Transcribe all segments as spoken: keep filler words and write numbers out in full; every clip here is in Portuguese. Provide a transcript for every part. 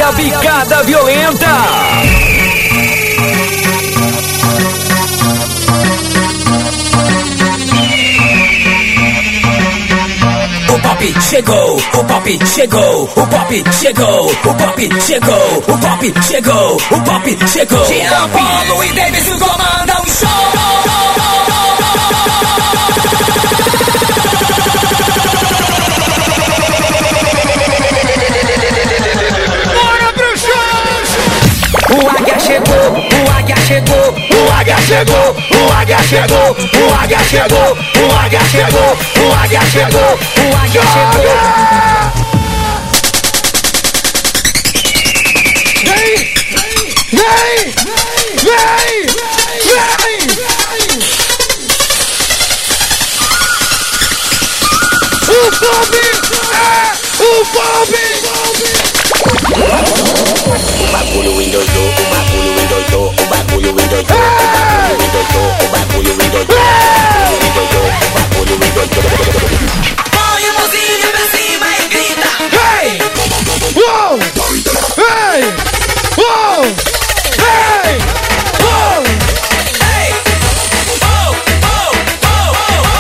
a picada violenta. O pop chegou, o pop chegou, o pop chegou, o pop chegou, o pop chegou, o pop chegou. Jean Paulo e Davis comandam o show. Bora pro show! O águia chegou, o águia chegou, o águia chegou, o águia chegou, o águia chegou, o águia chegou, o águia chegou, o águia chegou. Vem! Vem! Vem! Vem! O pop é o pop! O bagulho endoidou, o bagulho endoidou, o bagulho endoidou, o bagulho endoidou, o bagulho endoidou, o bagulho endoidou. Põe a mãozinha pra cima e grita. Hey! Uou! Hey! Uou! Hey! Uou! Hey! Oh, oh, oh, oh.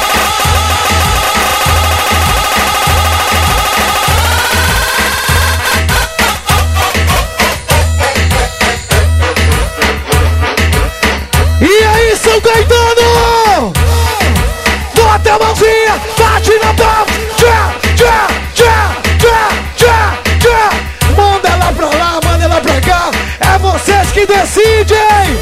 E aí, São Caetano? Bota a mãozinha, bate na palma. Tchá, tchá, tchá, tchá, tchá, tchá. Manda ela pra lá, manda ela pra cá. É vocês que decidem.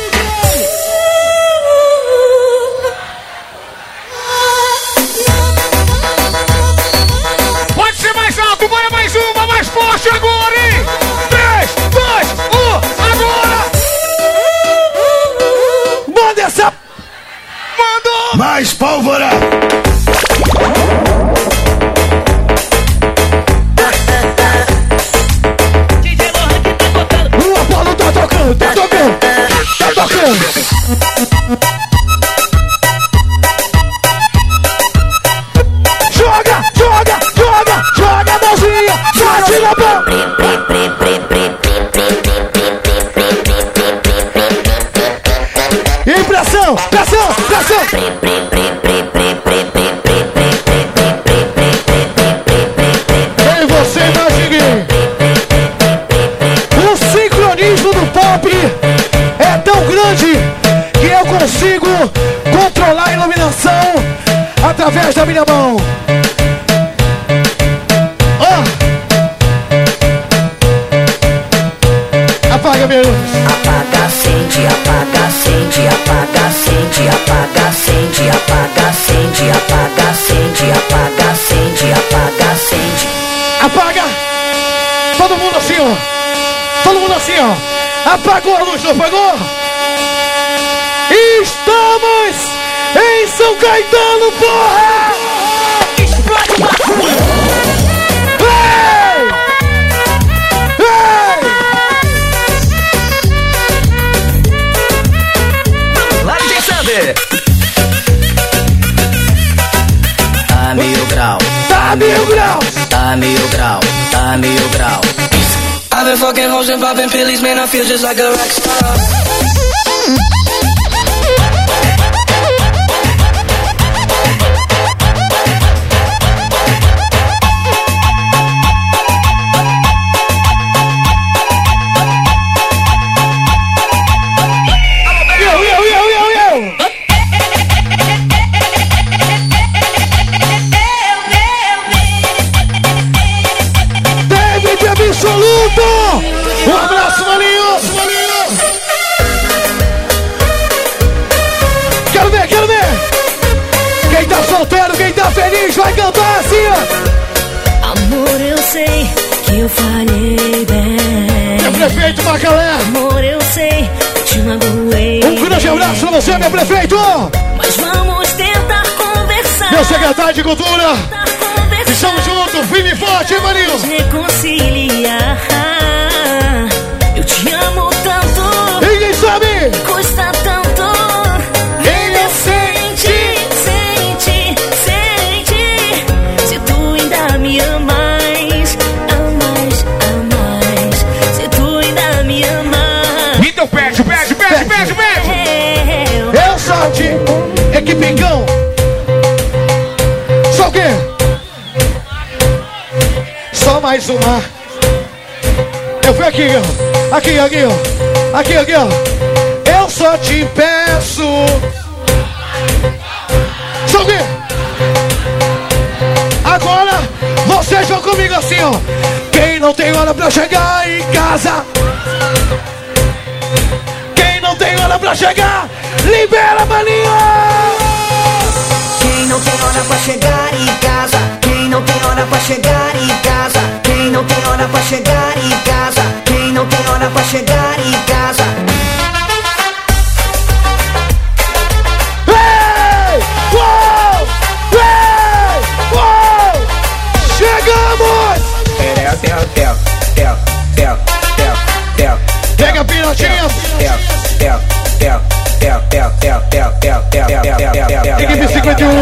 Pode ser mais alto, bora mais uma, mais forte agora, hein? três, dois, um, agora! Manda essa... Mandou! Mais pólvora! O Apolo tá tocando, tá tocando, tá tocando. Joga, joga, joga, joga a mãozinha, bate na bola. E pressão, pressão, pressão. Ei, você, mais ninguém. O sincronismo do pop é tão grande que eu consigo controlar a iluminação através da minha mão. Oh. Apaga minha luz. Apaga, acende, apaga, acende, apaga, acende, apaga, acende, apaga, acende, apaga, acende, apaga, acende, apaga, acende. Apaga! Todo mundo assim, ó. Todo mundo assim, ó. Apagou a luz, não apagou? Estamos em São Caetano, porra! Explode o bagulho! Ei! Ei! Lá de Sander. Tá mil grau, Tá mil graus! tá mil grau, tá mil grau. I've been fucking hoes and popping pillies, man, I feel just like a rock star. Eu, eu, eu, eu, eu! David Absoluto! Um abraço, maninho! Quero ver, quero ver! Quem tá solteiro, quem tá feliz, vai cantar assim, ó! Amor, eu sei que eu falhei bem. Meu prefeito Macalé! Amor, eu sei que te magoei. Um grande abraço pra você, meu prefeito! Mas vamos tentar conversar. Meu secretário de Cultura! Tentar conversar. Estamos juntos, firme e forte, hein, maninho? Reconciliar. Eu te amo tanto. Ninguém sabe! Custa tanto. Inocente. Sente, sente. Se tu ainda me amas, amas, amas. Se tu o pet, pet, pet, pet, pet. Eu sou de equipe Cão. Só o quê? Só mais uma. Eu fui aqui, ó. Aqui, aqui, ó. Aqui, aqui, ó. Eu só te peço. Só o quê? Agora vocês vão comigo assim, ó. Quem não tem hora pra chegar em casa, quem não tem hora pra chegar, libera, maninho! Quem não tem hora pra chegar em casa, quem não tem hora pra chegar em casa, quem não tem hora pra chegar em casa, quem não tem hora pra chegar em casa. Ei! Uou! Ei! Uou! Chegamos! Pega a pirotinha! Equipe cinquenta e um.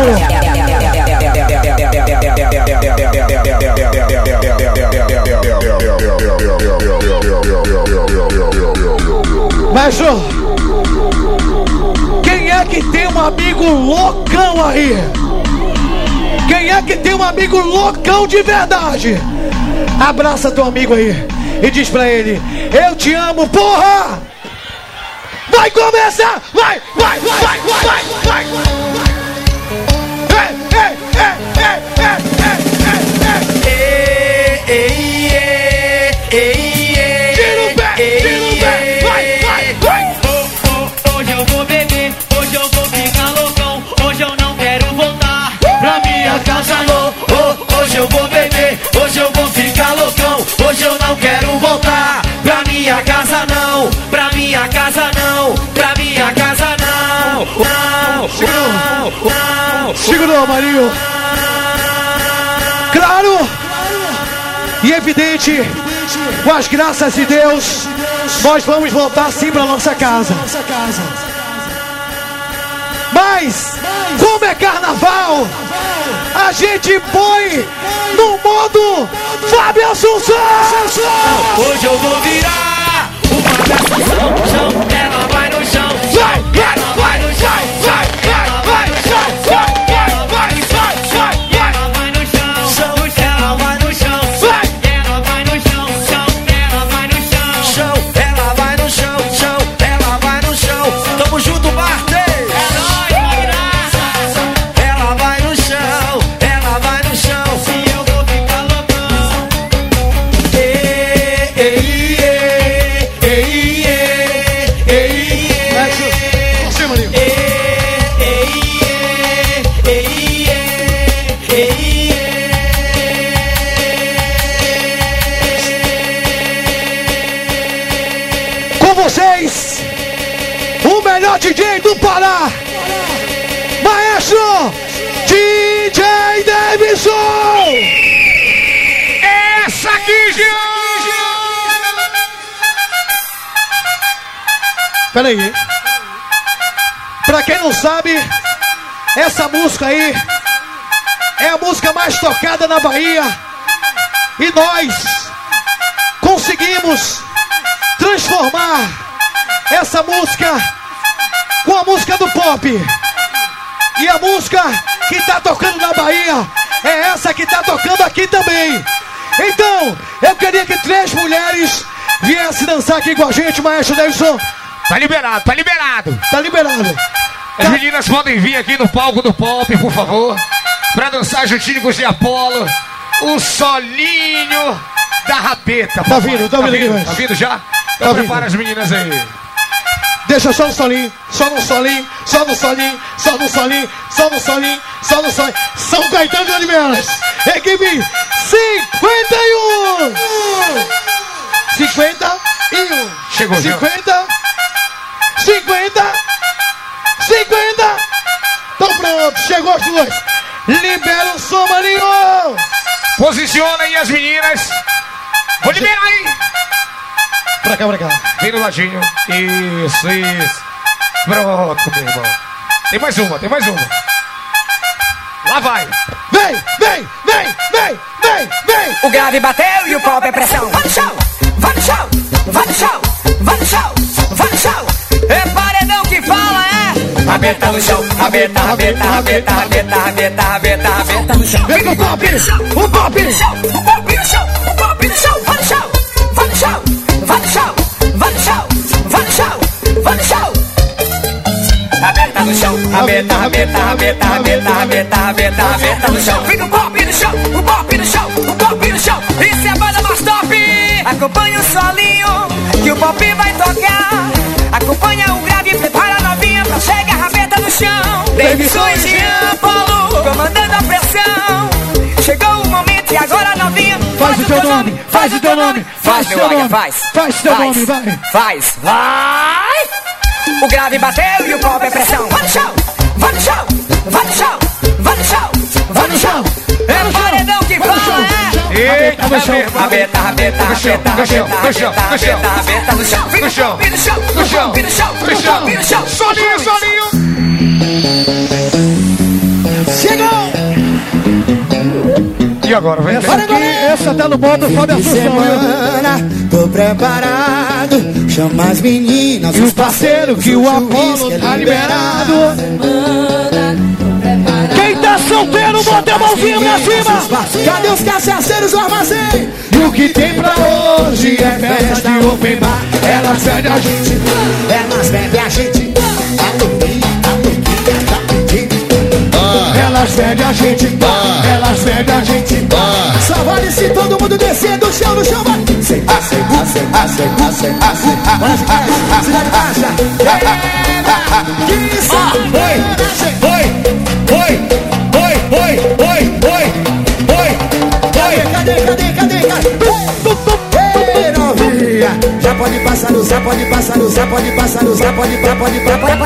Mas ô, quem é que tem um amigo loucão aí? Quem é que tem um amigo loucão de verdade? Abraça teu amigo aí e diz pra ele: eu te amo, porra! Vai começar! Vai, vai, vai, vai, vai, vai! Ei, ei, ei, ei, ei, ei, ei, ei, ei, tira o pé, tira o pé, vai, vai, vai! Hoje eu vou beber, hoje eu vou ficar loucão, hoje eu não quero voltar pra minha casa não. Hoje eu vou beber, hoje eu vou ficar loucão, hoje eu não quero voltar pra minha casa não, pra minha casa não, pra minha casa não. Não, não, não. Segurou, Marinho! Claro! E evidente, com as graças de Deus, nós vamos voltar sim pra nossa casa. Mas, como é carnaval, a gente põe no modo Fábio Assunção! Hoje eu vou virar uma dessas no chão, ela vai no chão, Vai, vai, ela vai no chão, vai, vai, vai, vai, vai, vai, vai, vai, vai, vai. ela vai no chão, ela vai no chão, Vai. ela vai no chão, chão, ela vai no chão, Chão, ela vai no chão, chão, ela vai no chão. Tamo junto, Bartê! Ela vai no chão, ela vai no chão. e eu vou ficar loucão. Ei, ei, ei, ei, ei, ei, Você, Marinho. Com vocês, o melhor D J do Pará, Maestro D J Davidson. Essa aqui, Jean! Pera aí. Pra quem não sabe, essa música aí é a música mais tocada na Bahia. E nós conseguimos transformar essa música com a música do pop. E a música que tá tocando na Bahia é essa que tá tocando aqui também. Então, eu queria que três mulheres viessem dançar aqui com a gente, Maestro Davidson. Tá liberado, tá liberado. Tá liberado. As meninas podem vir aqui no palco do pop, por favor, pra dançar juntinho com o Zé Apolo, o solinho da rapeta. Tá vindo, tá vindo aqui, Tá velho. vindo já? Tá Então vindo. prepara as meninas aí. Deixa só no solinho, só no solinho, só no solinho, só no solinho, só no solinho, só no solinho. São Caetano de Oliveira, equipe cinquenta e um. cinquenta e um. Chegou, Jean. cinquenta. cinquenta. cinquenta. Então pronto, chegou as duas. Libera o som, Marinho. Posiciona aí as meninas. Vou liberar aí. Pra cá, pra cá. Vem no ladinho. Isso, isso. Pronto, meu irmão. Tem mais uma, tem mais uma. Lá vai. Vem, vem, vem, vem, vem, vem. O grave bateu e o pop é pressão. Vai no chão, vai no chão, vai no chão, vai no chão, vai no chão. rabeta no chão, rabeta, rabeta, rabeta, rabeta, rabeta, rabeta, rabeta no chão. Vem com o pop, o pop no chão, o pop no chão, o pop no chão, vai no chão, vai no chão, vai no chão, vai no chão, vai no chão, vai no chão. Rabeta no chão, rabeta, rabeta, rabeta, rabeta, rabeta, rabeta, rabeta no chão. Vem com o pop no chão, o pop no chão, o pop no chão. Isso é a banda mais top. Acompanha o solinho que o pop vai tocar. Acompanha o grave, prepara a novinha pra chegar a rabeta no chão. Davidson e Jean Paulo comandando a pressão. Chegou o momento e agora a novinha faz o teu nome, faz o teu nome, faz meu águia, faz, faz o teu nome, vai, faz, vai. O grave bateu e o pop é pressão. Vai no chão, vai no chão, vai no chão, vai no chão, vai no chão. É paredão que fala, é. Eita, no chão, rabeta, rabeta, rabeta, rabeta, rabeta, rabeta, rabeta no chão, no chão, no chão, no chão, no chão, no chão, no chão. solinho, solinho. Chegou! E agora, vem. Essa aqui, essa tá no modo Fábio Assunção, semana, tô preparado. Chama as meninas, e o parceiro que o Apolo tá liberado. Quem tá solteiro, bota a mãozinha pra cima. Cadê os cachaceiros do armazém? E o que tem pra hoje é festa de open bar. Elas pedem a gente, Elas bebem a gente. elas pedem a gente, elas pedem a gente. Só vale se todo mundo descer do chão, no chão vai. Sei, sei, sei, sei, sei, sei. Olha de caixa, cidade baixa. Que isso? Oi, oi, oi, oi, oi, oi, oi, oi. Cadê, cadê, cadê, cadê? Ei, novinha, já pode passar no zap, pode passar no zap, pode passar no zap, pode pra, pode pra, pode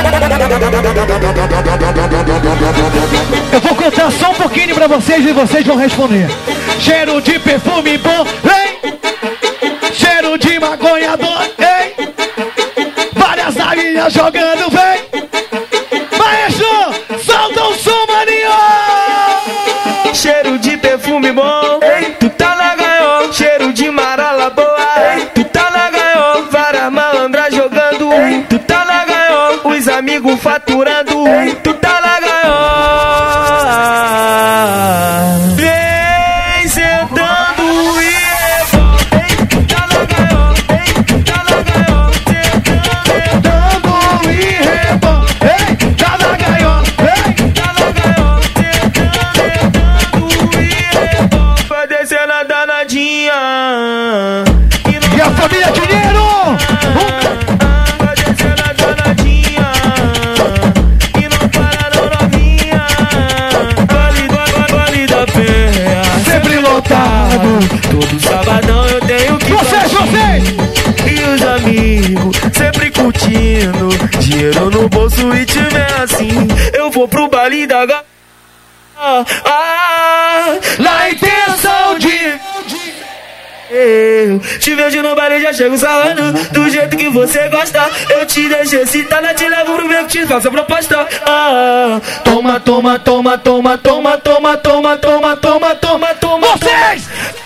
Eu vou contar só um pouquinho pra vocês e vocês vão responder. Cheiro de perfume bom, hein? Cheiro de maconhador, hein? Várias navinhas jogando, vem! Maestro, solta o som, maninho! Cheiro de perfume bom, ei, tu tá na gaiola. Cheiro de marala boa, ei, tu tá na gaiola. Várias malandras jogando, ei, tu tá na gaiola. Os amigos faturando, ei, tu tá na gaiola. Vem sentando e rebola, ei, tu tá na gaiola, ei, tu tá na gaiola. Sentando e rebola, ei, tá na gaiola, ei, Tá na gaiola, tentando e rebola. Vai descendo a danadinha. e a família Dinheiro! Vai descendo a danadinha. E não para não, novinha. Vale, vale, vale da pena. Sempre lotado! Todo sabadão eu tenho que Vocês, vocês! E os amigos sempre curtindo. Dinheiro no bolso e tiver assim, eu vou pro baile da ga... Ah, ah, Na intenção de... eu te vejo no baile, já chego sarrando do jeito que você gosta. Eu te deixo excitada, te levo pro meu que te faço a proposta. Ah, Toma, toma, toma, toma, toma, toma, toma, toma, toma, toma, toma. Vocês!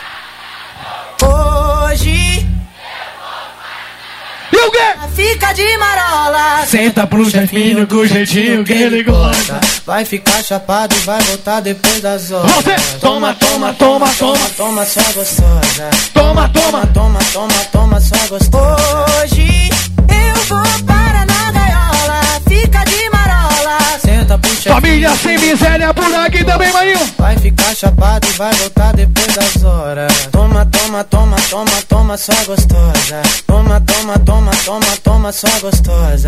Hoje E o quê? fica de marola. Senta pro chefinho com o jeitinho que ele gosta. Vai ficar chapado e vai voltar depois das horas. Você! Toma, toma, toma, toma, Toma só gostosa. toma, toma. Toma, toma, toma só gostosa. Hoje eu vou para na gaiola. Fica de marola. Senta pro chefinho. Família sem miséria por aqui também, maninho. Vai ficar chapado e vai voltar depois das horas. Toma, toma, toma, toma, toma só gostosa. Toma, toma, toma, toma, toma só gostosa.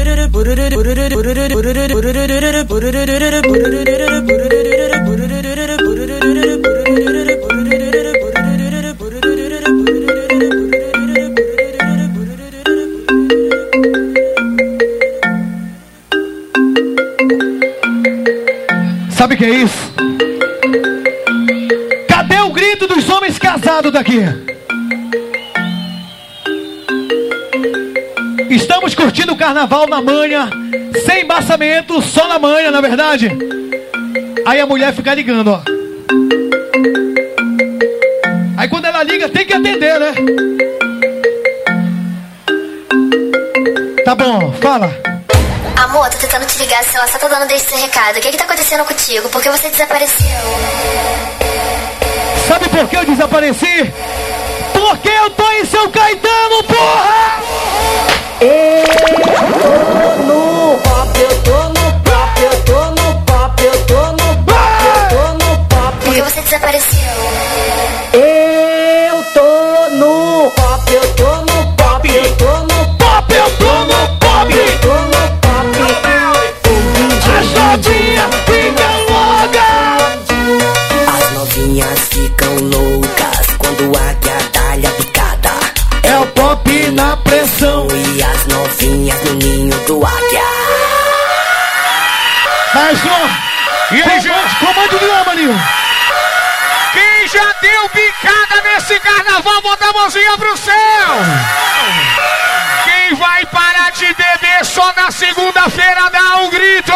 Sabe o que é isso? Cadê o grito dos homens casados daqui? Estamos curtindo o carnaval na manha, sem embaçamento, só na manha, na verdade. Aí a mulher fica ligando, ó. Aí quando ela liga, tem que atender, né? Tá bom, fala. Amor, tô tentando te ligar, sei lá, só tô dando desde esse recado. O que que tá acontecendo contigo? Por que você desapareceu? Sabe por que eu desapareci? Porque eu tô em São Caetano, porra! Eu tô no pop, eu tô no pop, eu tô no pop, eu tô no pop, eu tô no pop. Por que você desapareceu? Eu tô no pop, eu tô no pop, eu tô no pop, eu tô no pop, eu tô no pop. As novinhas ficam loucas! As novinhas ficam loucas quando a guiadalha picada. É o pop na pressão. E as novinhas no ninho do águia. Mas não! E aí, gente? Comando de lá, maninho! Quem já deu picada nesse carnaval, bota a mãozinha pro céu! Quem vai parar de beber só na segunda-feira, dá um grito!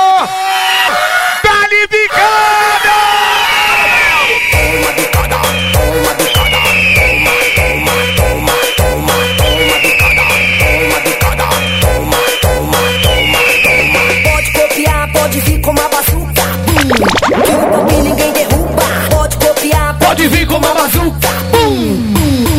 Dá-lhe picada! Toma bicada, toma bicada, toma, toma, toma, toma, toma bicada, toma bicada, toma, toma, toma, toma. Pode copiar, pode vir com uma bazuca, bum, que o pop ninguém derruba. Pode copiar, Pode vir com uma bazuca! bum,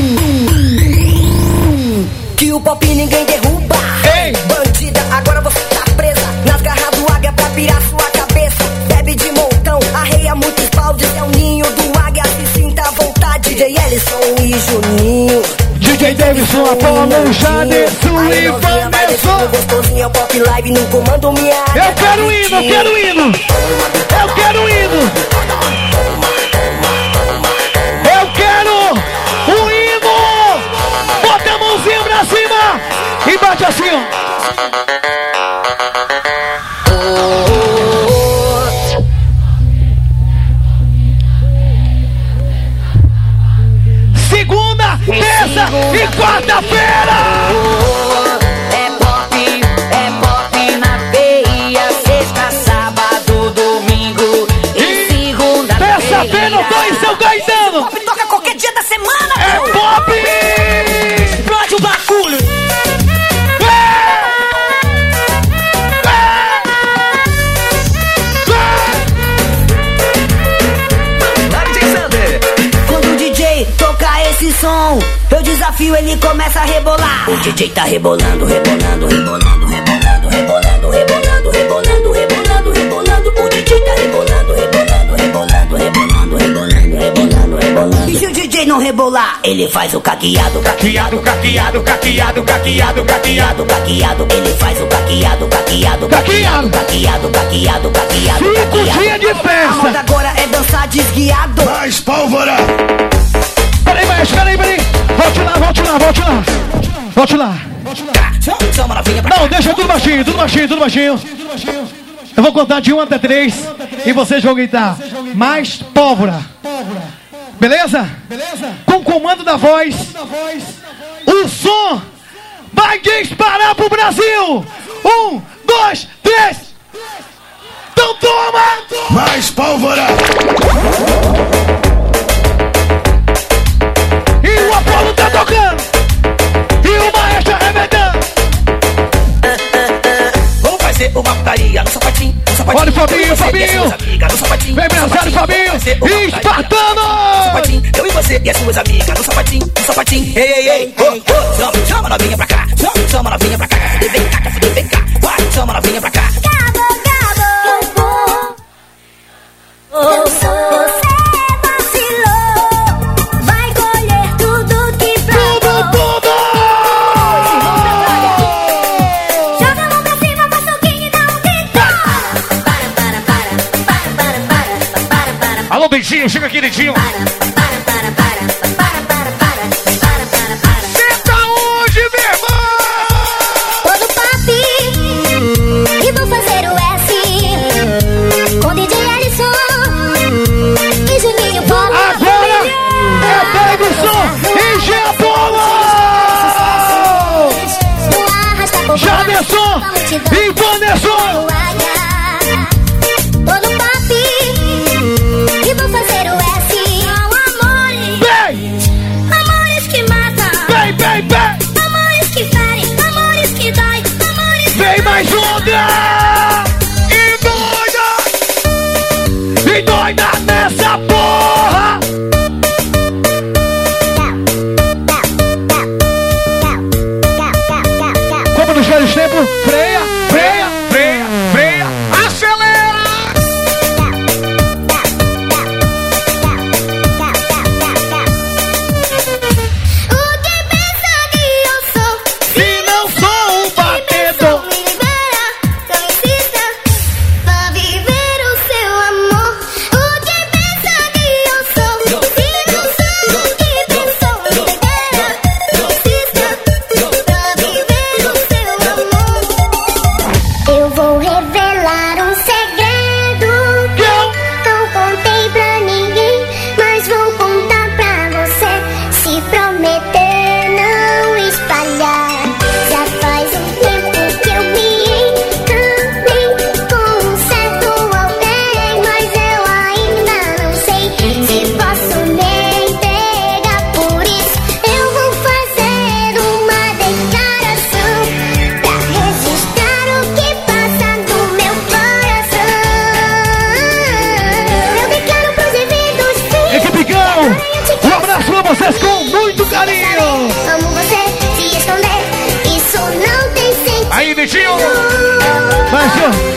que o pop ninguém derruba. Ei! Bandida, agora você tá presa nas garras do águia pra pirar sua cabeça. Bebe de montão, arreia muitos baldes, é o ninho do águia, se sinta à vontade. D J Ellison e Juninho, D J Davidson, Apolo, Jaderson e Vanderson. gostosinho é o Pop Live no comando minha área. Eu quero hino, eu quero hino! Eu quero hino! Eu quero o hino! Bota a mãozinha pra cima e bate assim, ó! Segunda, terça e quarta-feira! É pop, é pop na veia. Sexta, sábado, domingo e segunda-feira. Terça-feira eu tô em São Caetano! Pop toca qualquer dia da semana, É meu. pop! Explode o bagulho. Quando o D J toca esse som, eu desafio, ele começa a rebolar. O D J tá rebolando, rebolando, rebolando, rebolando, rebolando, rebolando, rebolando, rebolando, rebolando. O D J tá rebolando, rebolando, rebolando, rebolando, rebolando, rebolando, rebolando. E se o D J não rebolar, ele faz o caqueado, caqueado, caqueado, caqueado, caqueado, caqueado, caqueado. Ele faz o caqueado, caqueado, caqueado, caqueado, caqueado, caqueado. Cinco dias de A festa! moda agora é dançar desguiado. Mais pólvora! Peraí, mas peraí, peraí! Volte lá, volte lá, volte lá! Volte lá! Não, deixa tudo baixinho, tudo baixinho, tudo baixinho. Eu vou contar de um até três e vocês vão gritar mais pólvora. Beleza? Com o comando da voz, o som vai disparar pro Brasil! Um, dois, três! Então toma! Mais pólvora! E o Apolo tá tocando! E o maestro arrebentando! Vamos fazer uma putaria no sapatinho, no sapatinho. Olha o Fabinho, Fabinho! No sapatinho, Vem abraçar o Fabinho! E Espartano! sapatinho, eu e você e as suas amigas no sapatinho, no sapatinho. Ei, ei, ei, oh, oh. Chama, chama a novinha pra cá, chama, chama a novinha pra cá. Vem cá, quer fuder, vem cá, vai, chama a novinha pra cá. Cabo, cabo, eu sou. Você vacilou, vai colher tudo que plantou. Tudo, tudo! Joga a mão pra cima, faz soquinho e dá um grito. Para, para, para, para, para, para, para, para, para. Alô, Dentinho, chega aqui, Dentinho. Para, para, para, para, para, para, para, para, para. Senta onde, meu irmão? Tô no pop e vou fazer o S com D J Ellison e Juninho Polo. Agora é Davidson e G Apolo! Jaderson e Vanderson! Tô no pop e vou fazer o S aí, Dedinho. Mas,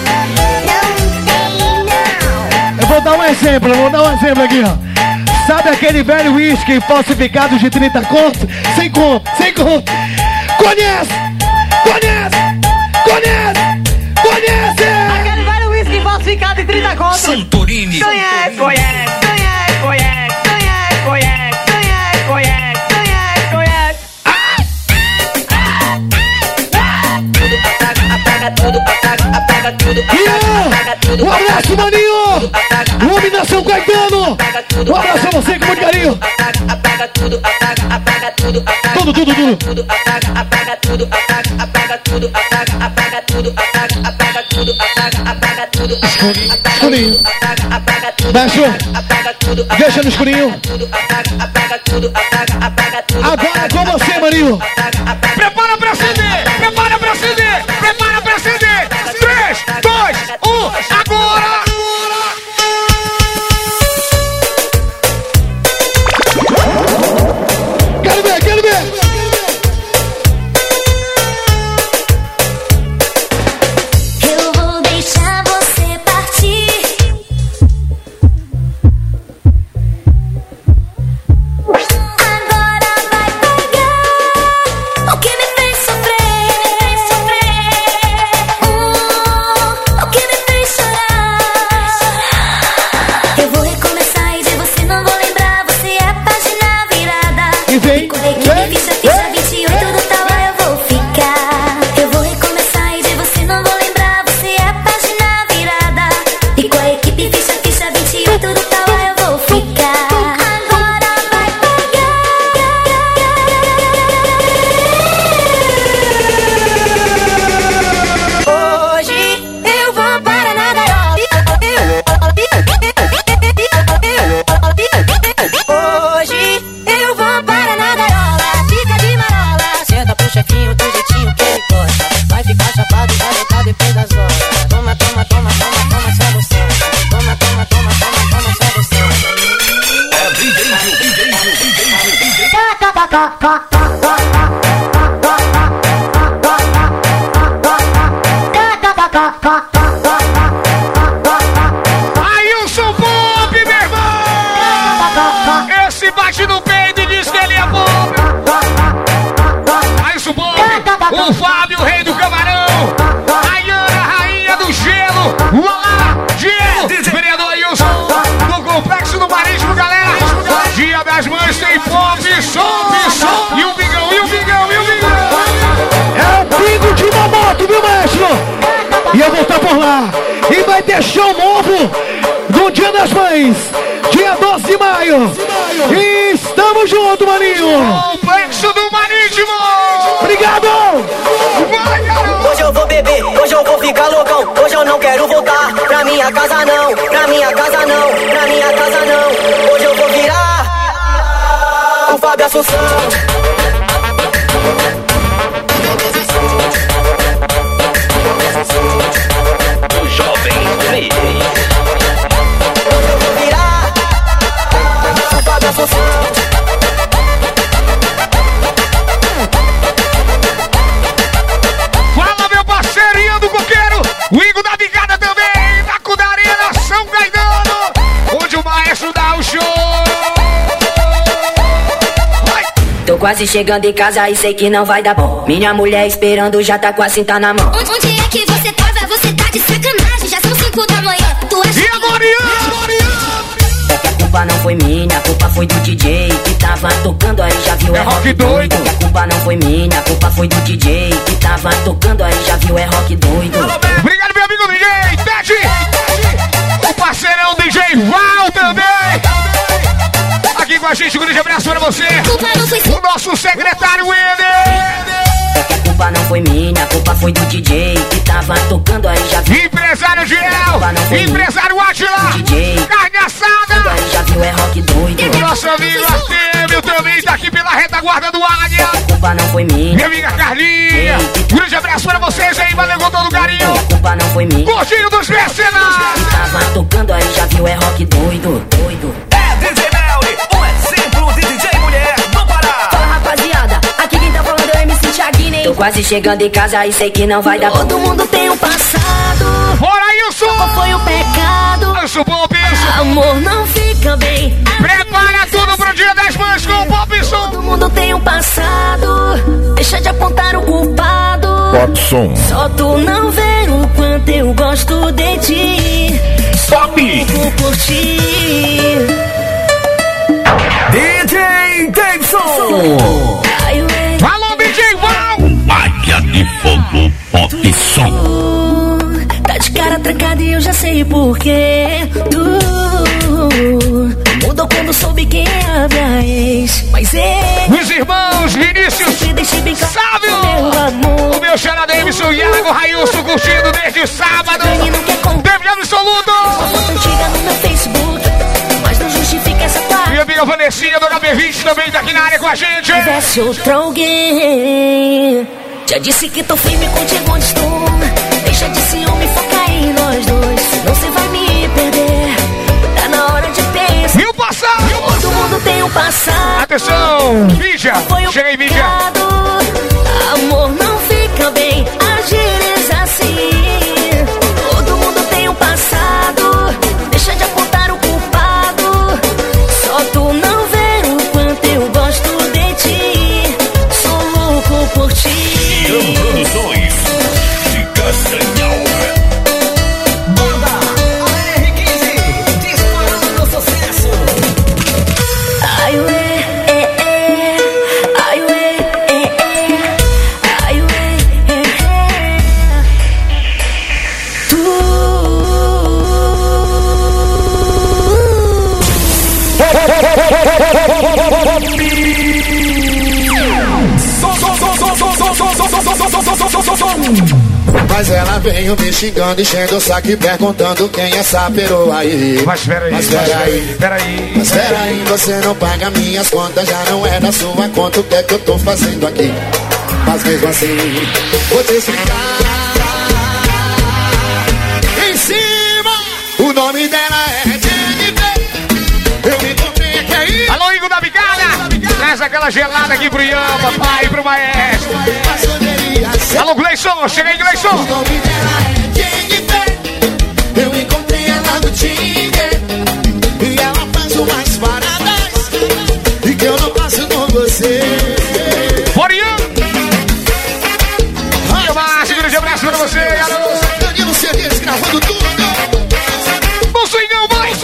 eu vou dar um exemplo, eu vou dar um exemplo aqui, ó. Sabe aquele velho whisky falsificado de trinta conto? Sem conto, sem conto. Conhece, conhece, conhece, conhece. Aquele velho whisky falsificado de trinta conto. Santorini. Conhece, conhece, conhece, conhece, conhece, conhece, conhece, conhece, conhece, conhece. Apaga tudo, apaga, apaga tudo, apaga tudo. Um abraço, maninho! O homem da São Caetano! Um abraço a você com muito carinho! Apaga tudo, apaga, apaga tudo, apaga tudo, tudo, tudo! tudo, apaga, apaga tudo, apaga, apaga tudo, apaga, apaga tudo, apaga, apaga tudo, apaga, apaga tudo, escurinho! apaga, apaga tudo, Baixo! apaga tudo, Deixa no escurinho! apaga, apaga tudo, apaga, apaga tudo. Agora é com você, maninho! Prepara pra acender! Prepara pra acender! Prepara pra acender! três, dois, um, agora! Quero ver, quero ver! Eu vou deixar você partir. Agora vai pegar o que me fez sofrer, sofrer. Uh, o que me fez chorar. Eu vou recomeçar e de você não vou lembrar. Você é a página virada. E vem, E com a equipe ficha, ficha vinte e oito do tal eu vou ficar. Eu vou recomeçar e de você não vou lembrar. Você é a página virada. E com a equipe ficha, ficha vinte e oito do tal eu vou ficar. Agora vai pegar. Hoje eu vou para na gaiola. Hoje eu vou para na gaiola. Fica de marola. Senta pro chefinho do jeitinho que ele gosta. Vai ficar chapado e vai voltar depois das horas. Toma, toma, toma, toma, toma, só você. Toma, toma, toma, toma, toma, só você. É D J, D J, D J, D J. Ailson Pop, meu irmão! Esse bate no peito e diz que ele é Pop! Ailson Pop, o Fábio, o rei do camarão! A Iana, rainha do gelo! Olá, Diego! Vereador Ailson, do Complexo do Marítimo, galera! Dia das Mães tem Pop, som, som! E o Bigão, e o Bigão, e o Bigão! É o pingo de uma moto, viu, maestro? E eu vou estar por lá. E vai ter show novo no Dia das Mães, dia doze de maio. E estamos juntos, maninho. Complexo do Marítimo! Obrigado! Vai, garoto! Hoje eu vou beber, hoje eu vou ficar loucão. Hoje eu não quero voltar pra minha casa não. Pra minha casa não, pra minha casa não. Hoje eu vou virar o Fábio Assunção. O jovem rei. Hoje eu vou virar o Fábio Assunção. Fala, meu parceirinho do coqueiro, o Igor da Bigada também, da Cudaria da São Caetano, onde o maestro dá o show. Vai. Tô quase chegando em casa e sei que não vai dar bom. Minha mulher esperando já tá com a cinta na mão. Onde, onde é que você tava? Você tá de sacanagem. Já são cinco da manhã. Tu acha E a Moriana? É que a culpa não foi minha, a culpa foi do D J que tava tocando aí, já viu, é, É rock rock doido. doido. A culpa não foi minha, a culpa foi do D J que tava tocando aí, já viu, é rock doido. Obrigado, meu amigo D J Tete, o parceirão D J Val também. Aqui com a gente, um grande abraço pra você. culpa não foi O nosso secretário Eder. É que a culpa não foi minha, a culpa foi do D J que tava tocando aí, já viu. Empresário Giel, empresário Atila, D J carne assada. aí, já viu, é rock doido. Nosso amigo Artemio também tá aqui pela retaguarda do Águia. A culpa não foi minha, Minha amiga Carlinha, um grande abraço pra vocês aí, valeu com todo carinho. a culpa não foi minha. Gordinho dos mercenários. Tava tocando aí, já viu, é rock doido, doido. É D J Melly, um exemplo de D J mulher no Pará. Fala, rapaziada, aqui quem tá falando é o M C Thiaguinho, hein? quase chegando em casa e sei que não vai dar bom. Todo mundo tem um passado. Bora, Wilson! Qual foi o pecado? Wilson, Pop, Wilson! Amor não fica bem. Prepara tudo pro dia das mães com o Popson! Todo mundo tem um passado. Deixa de apontar o culpado. Popson. Só tu não vê o quanto eu gosto de ti. Pop! Louco por ti. D J Davidson. Alô, D J Val! Águia de fogo, Popson. Tá de cara trancada e eu já sei porquê. Tu mudou quando soube quem abre a ex. Mas ele, Os irmãos Vinícius, Sávio, o meu xará Davidson, Iago, Railson curtindo desde sábado. David absoluto. foto antiga no meu Facebook, mas não justifica essa parte. Minha amiga Vanessinha do H B vinte também tá aqui na área com a gente. Se tivesse outro alguém, já disse que tô firme contigo onde estou. Deixa de ciúme, foca em nós dois. Não cê vai me perder. Tá na hora de pensar. Viu passar? Todo mundo tem um passado. Atenção, Mídia, chega aí, Mídia. Amor não fica bem, agires assim. Todo mundo tem um passado. Deixa de apontar o culpado. Só tu não vê o quanto eu gosto de ti. Sou louco por ti. Produções de Castanhal. Ai, ué, é, é. Ai, ué, é, é. Ai, ué, é, é. Mas ela veio me xingando, enchendo o saco e perguntando quem é essa peroa aí. Mas peraí, Mas peraí, peraí. Mas peraí, você não paga minhas contas, já não é da sua conta, o que é que eu tô fazendo aqui? Mas mesmo assim, vou te explicar. Em cima, o nome dela é Jennifer. Eu me encontrei aqui aí. Alô, Igor da Bicada. Traz aquela gelada aqui pro Ian, papai, pro maestro. Alô, Gleison, chega aí, Gleison. O nome dela é Jennifer. Eu encontrei ela no Tinder. E ela faz umas paradas e que eu não faço com você. Bora, Ian. Meu Márcio, grande abraço pra você, garoto. Danilo Cerqueiros gravando tudo. No swingão, vai.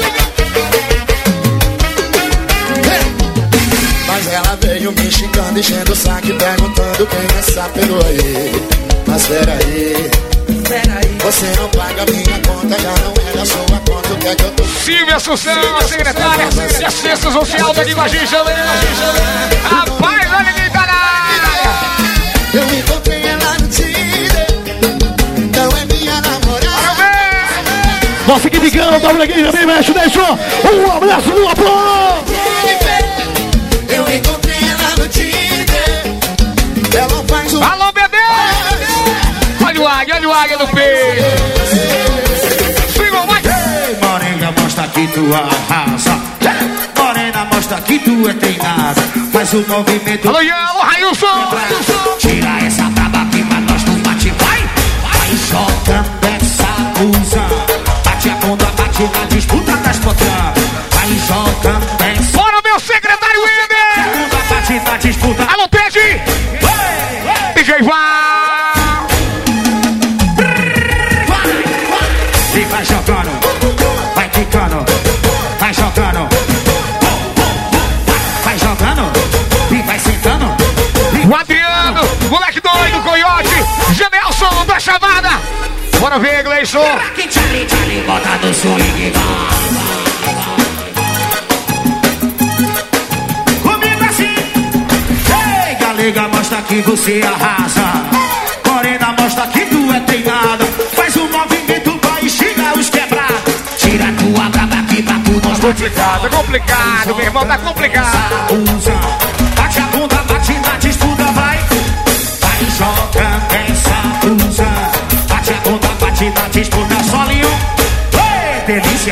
Mas ela veio me xingando, enchendo o saco e perguntando quem é essa peroa aí. Mas peraí, peraí, você não paga minha conta, já não é da sua conta, o que é que eu tô... Silvia Assunção, a secretária de assistência social tá aqui com a gente também. Rapaz, olha quem tá na área. Eu encontrei ela no Tinder, não é minha namorada. Nossa equipe Gama, tá aqui também, mexe, deixa um abraço no apoio. Eu encontrei ela no Tinder, ela faz um... Alô, bebê! Olha o águia, olha o águia do peito. Swingão, vai. Morena, mostra que tu arrasa. Morena, mostra que tu é treinada. Faz o movimento. Alô, Ian, alô, Railson. Tira essa braba aqui, mas nós não bate. Vai, vai jogando essa blusa. Bate a bunda, bate na disputa das potras. Vai jogando essa. Bora, meu secretário Ender. Bate na disputa. Alô, Ted. D J Val. E vai jogando, vai quicando, vai jogando, vai jogando, e vai sentando. O Adriano, moleque doido, Coiote, Janelson da chamada. Bora ver, Gleison. Tchali, tchali, bota no swing. Comigo assim. Ei, galega, mostra que você arrasa. Morena, mostra que tu é treinada. Faz um movimento, vai xingar os quebrados. Tira tua braba aqui pra tu não complicado, é complicado, meu irmão, tá complicado. Usa, bate a bunda, bate na disputa, vai. Vai jogando essa usa. Bate a bunda, bate na disputa, solinho. Ei, delícia.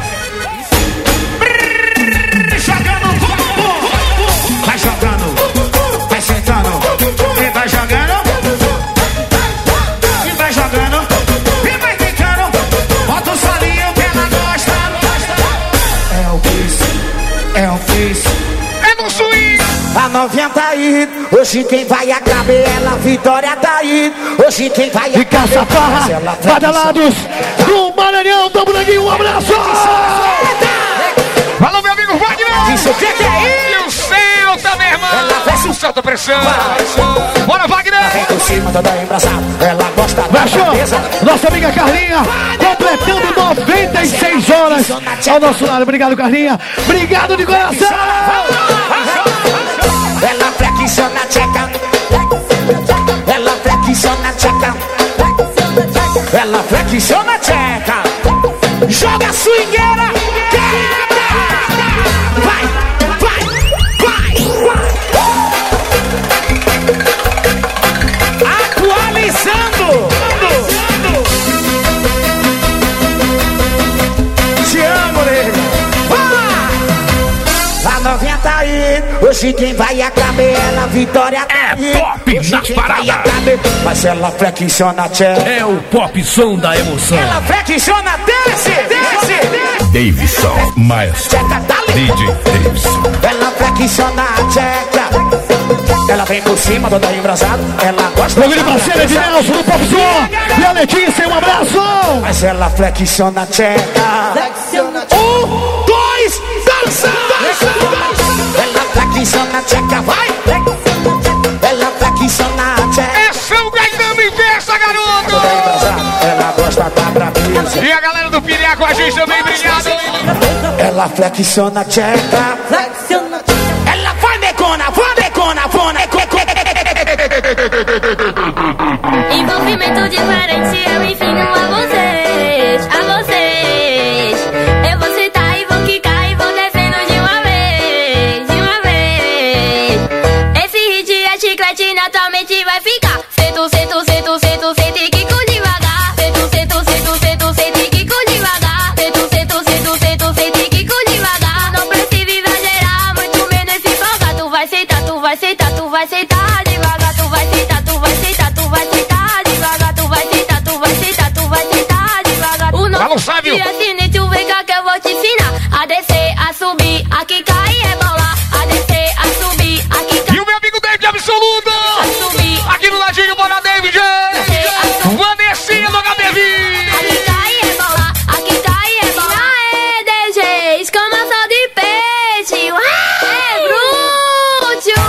Brrr, jogando, vai jogando, vai sentando, e vai jogando. indo, hoje quem vai a Gabriela Vitória tá indo, hoje quem vai a E Caça Farra, badalados do Maranhão, tamo aqui, um abraço! Falou, meu amigo Wagner! Isso que que é E o Celta, meu irmão! O Celta pressão! Bora, Wagner! Vem por cima, toda embraçada, ela gosta da Baixou, cabeça. nossa amiga Carlinha, completando noventa e seis horas ao nosso lado. Obrigado, Carlinha. Obrigado de coração. Ela flexiona a tcheca. Ela flexiona a tcheca. Ela flexiona a tcheca. Joga a swingueira. Quebra. Vai, vai, vai. Atualizando. Te amo, nega. A noventa aí, hoje quem vai a Gabriela Vitória tá aí. É pop hoje nas quem vai a paradas. Gabi, mas ela flexiona a tcheca. É o pop som da emoção. Ela flexiona, desce, desce, desce. Davidson, Maestro, Tcheca, tá D ali. J Davidson. Ela flexiona a tcheca. Ela vem por cima, toda embrasada. Ela gosta Meu grande parceiro de Nelson do Pop Som. E a Letícia, um abraço. mas ela flexiona a tcheca. Um, dois, dança, dança, dança. Ela flexiona a tcheca, vai. Ela flexiona a tcheca. É São Gaetano em festa, garoto! Toda embrasada, ela gosta da brabeza. E a galera do Piriá com a gente também, obrigado! Ela flexiona a tcheca. Ela vai necona, vai necona, vai necona. Envolvimento diferente, eu ensino a vocês, a vocês. Eu vou sentar e vou quicar e vou descendo de uma vez, de uma vez. Esse hit é chiclete, naturalmente vai ficar. Sento, sento, sento, sento, sento e quico devagar. Sento, sento, sento, sento, sento e quico devagar. Sento, sento, sento, sento, sento e quico devagar. Não precisa exagerar, muito menos se empolgar. Tu vai sentar, tu vai sentar, tu vai sentar devagar. Tu vai sentar, tu vai sentar, tu vai sentar devagar. Tu vai sentar, tu vai sentar, tu vai sentar devagar. O Fala, Sábio. é sinistro, tu vem cá que eu vou te ensinar. A descer, a subir, a quicar e rebolar. A descer, a subir, a quicar E o meu amigo David Absoluto! a subir. Aqui no ladinho, bora, David! Vanessinha do H D V! Aqui cai e rebola, aqui cai e rebola. Aê, D J, escamação de peixe. Aê, Brúcio.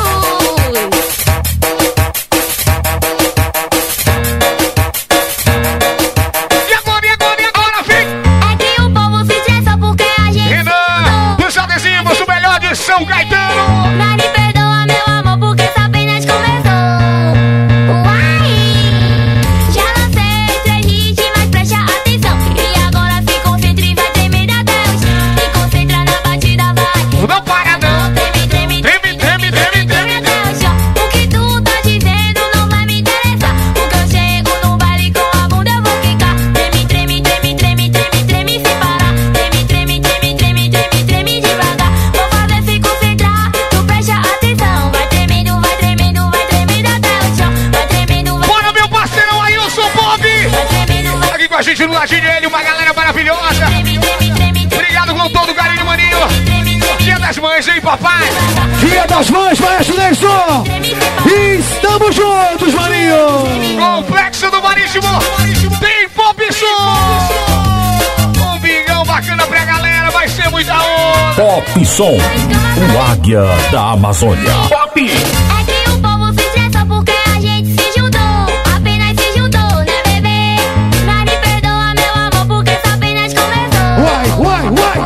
E agora, e agora, e agora, vem! É que o povo se estressa porque a gente Renan, dos adesivos, o melhor de São Caetano! Mas me perdoa, meu amor, porque essa apenas começou. Uai! Já lancei três hits, mas presta atenção. E agora se concentra e vai tremer até o chão. Se concentra na batida, vai. Não para não! Treme, treme, Treme, treme, treme, treme, até o chão. O que tu tá dizendo não vai me interessar. Porque eu chego no baile com a bunda, eu vou ficar. Treme, treme, treme, treme, treme, treme sem parar. Treme, treme, treme, treme, treme, treme devagar. Vou fazer se concentrar, tu presta atenção. Vai tremendo, vai tremendo, vai tremendo até o chão. Vai tremendo, vai Bora, meu parceirão Ailson Bob! tremendo, vai Aqui com a gente no ladinho ele, uma galera maravilhosa! treme, treme, treme, treme, Obrigado com todo o carinho, maninho! Dia das Mães, hein, papai? Dia das Mães, Maestro Nelson. E estamos juntos, maninho. Complexo do Marítimo! Tem Pop Som! Um bigão bacana pra galera, vai ser muita onda! Pop Som, o águia da Amazônia. Pop! É que o povo se estressa porque a gente se juntou. Apenas se juntou, né, bebê? Mas me perdoa, meu amor, porque essa apenas começou. Vai, vai, vai.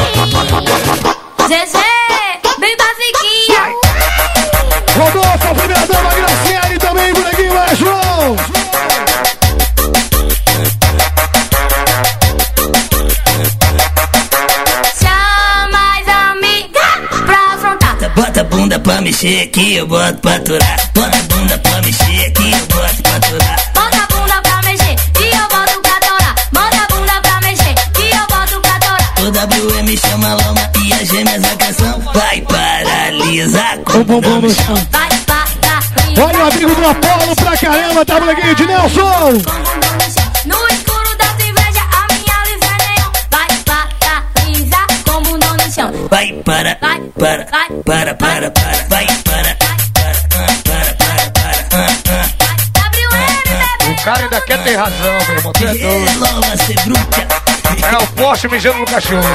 Zezé, bem basiquinha. Rodolfo, a primeira dama, Graciane também, bonequinho, é João. Chama as amigas pra afrontar. Bota a bunda pra mexer aqui, eu boto pra aturar. Bota a bunda pra mexer aqui, eu boto pra aturar. Bota a bunda pra mexer, que eu boto pra torar. Bota a bunda pra mexer, que eu boto pra torar. O W M chama Loma e as gêmeas a canção vai paralisar com O bumbum no chão. Vai paralisar. Olha o amigo do Apolo pra caramba, tá bonequinho de Nelson. No escuro da tua inveja, a minha luz é neon. Vai paralisar com o bundão no chão. Vai para, Vai, para, vai, para, para, para, vai para, para, cara ainda quer ter razão, meu irmão. Tu é doido. É o poste mijando no cachorro.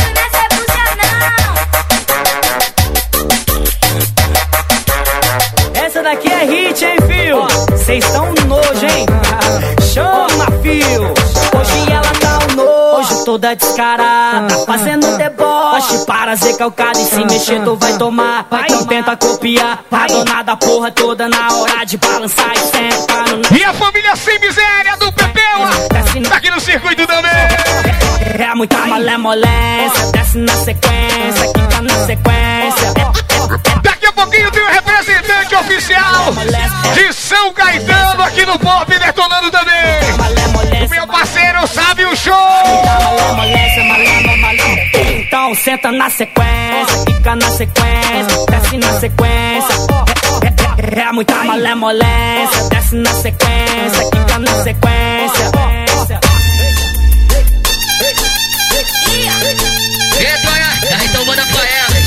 Essa daqui é hit, hein, fio? Cês tão nojo, hein? Chama, fio. Hoje ela tá um nojo, toda descarada, fazendo deboche. Para ser calcado e se mexer tu vai tomar. Então tenta copiar a dona da porra toda na hora de balançar e senta no... E a família sem miséria do Pepeu, tá aqui no circuito também. É muita malemolência, desce na sequência, quica na sequência. Daqui a pouquinho tem o representante oficial de São Caetano aqui no Pop detonando também. O meu parceiro sabe o show. Então senta na sequência, fica na sequência, desce na sequência. É, é, é muita malemolência, desce na sequência, fica na sequência. E Toia, então manda pra elas.